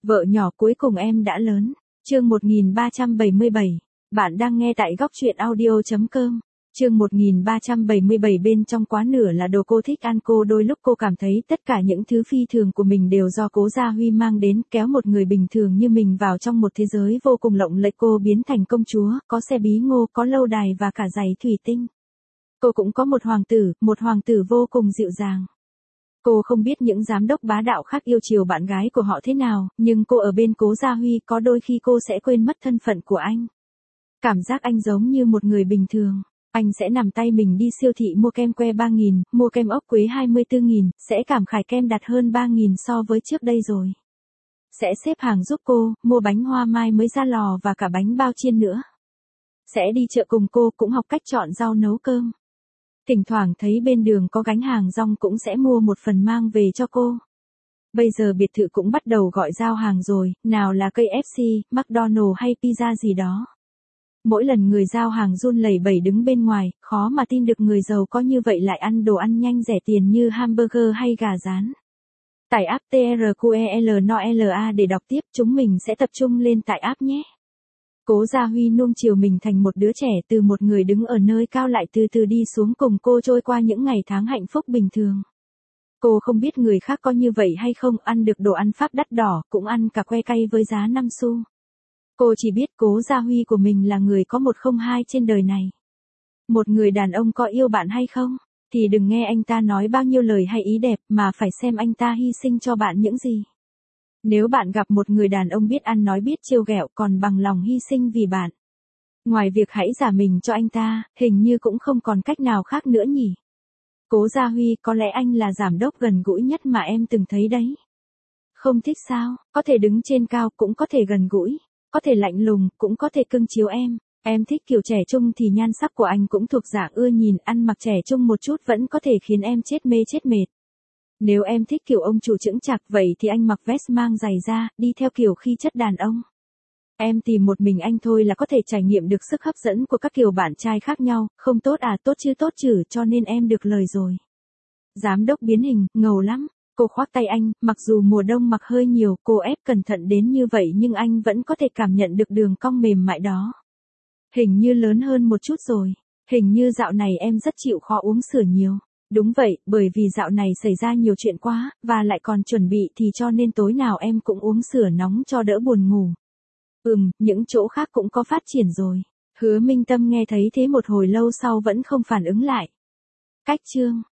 Vợ nhỏ cuối cùng em đã lớn. Chương 1377. Bạn đang nghe tại góc truyện audio.com. Chương 1377 bên trong quá nửa là đồ cô thích ăn. Đôi lúc cô cảm thấy tất cả những thứ phi thường của mình đều do Cố Gia Huy mang đến, kéo một người bình thường như mình vào trong một thế giới vô cùng lộng lẫy. Cô biến thành công chúa, có xe bí ngô, có lâu đài và cả giày thủy tinh. Cô cũng có một hoàng tử vô cùng dịu dàng. Cô không biết những giám đốc bá đạo khác yêu chiều bạn gái của họ thế nào, nhưng cô ở bên Cố Gia Huy có đôi khi cô sẽ quên mất thân phận của anh. Cảm giác anh giống như một người bình thường. Anh sẽ nằm tay mình đi siêu thị mua kem que 3.000, mua kem ốc quế 24.000, sẽ cảm khái kem đặt hơn 3.000 so với trước đây rồi. Sẽ xếp hàng giúp cô, mua bánh hoa mai mới ra lò và cả bánh bao chiên nữa. Sẽ đi chợ cùng cô, cũng học cách chọn rau nấu cơm. Thỉnh thoảng thấy bên đường có gánh hàng rong cũng sẽ mua một phần mang về cho cô. Bây giờ biệt thự cũng bắt đầu gọi giao hàng rồi, nào là KFC, McDonald's hay pizza gì đó. Mỗi lần người giao hàng run lẩy bẩy đứng bên ngoài, khó mà tin được người giàu có như vậy lại ăn đồ ăn nhanh rẻ tiền như hamburger hay gà rán. Tải app TRQELNOLA để đọc tiếp, chúng mình sẽ tập trung lên tại app nhé. Cố Gia Huy nuông chiều mình thành một đứa trẻ, từ một người đứng ở nơi cao lại từ từ đi xuống cùng cô trôi qua những ngày tháng hạnh phúc bình thường. Cô không biết người khác có như vậy hay không, ăn được đồ ăn Pháp đắt đỏ, cũng ăn cả que cay với giá 5 xu. Cô chỉ biết Cố Gia Huy của mình là người có 102 trên đời này. Một người đàn ông có yêu bạn hay không, thì đừng nghe anh ta nói bao nhiêu lời hay ý đẹp, mà phải xem anh ta hy sinh cho bạn những gì. Nếu bạn gặp một người đàn ông biết ăn nói biết trêu ghẹo còn bằng lòng hy sinh vì bạn, ngoài việc hãy giả mình cho anh ta, hình như cũng không còn cách nào khác nữa nhỉ. Cố Gia Huy, có lẽ anh là giám đốc gần gũi nhất mà em từng thấy đấy. Không thích sao, có thể đứng trên cao cũng có thể gần gũi, có thể lạnh lùng cũng có thể cưng chiếu em. Em thích kiểu trẻ trung thì nhan sắc của anh cũng thuộc dạng ưa nhìn, ăn mặc trẻ trung một chút vẫn có thể khiến em chết mê chết mệt. Nếu em thích kiểu ông chủ chững chạc vậy thì anh mặc vest mang giày da, đi theo kiểu khí chất đàn ông. Em tìm một mình anh thôi là có thể trải nghiệm được sức hấp dẫn của các kiểu bạn trai khác nhau, không tốt à, tốt chứ, cho nên em được lời rồi. Giám đốc biến hình, ngầu lắm. Cô khoác tay anh, mặc dù mùa đông mặc hơi nhiều, cô ép cẩn thận đến như vậy nhưng anh vẫn có thể cảm nhận được đường cong mềm mại đó. Hình như lớn hơn một chút rồi. Hình như dạo này em rất chịu khó uống sữa nhiều. Đúng vậy, bởi vì dạo này xảy ra nhiều chuyện quá, và lại còn chuẩn bị thì cho nên tối nào em cũng uống sữa nóng cho đỡ buồn ngủ. Những chỗ khác cũng có phát triển rồi. Hứa Minh Tâm nghe thấy thế một hồi lâu sau vẫn không phản ứng lại. Cách chương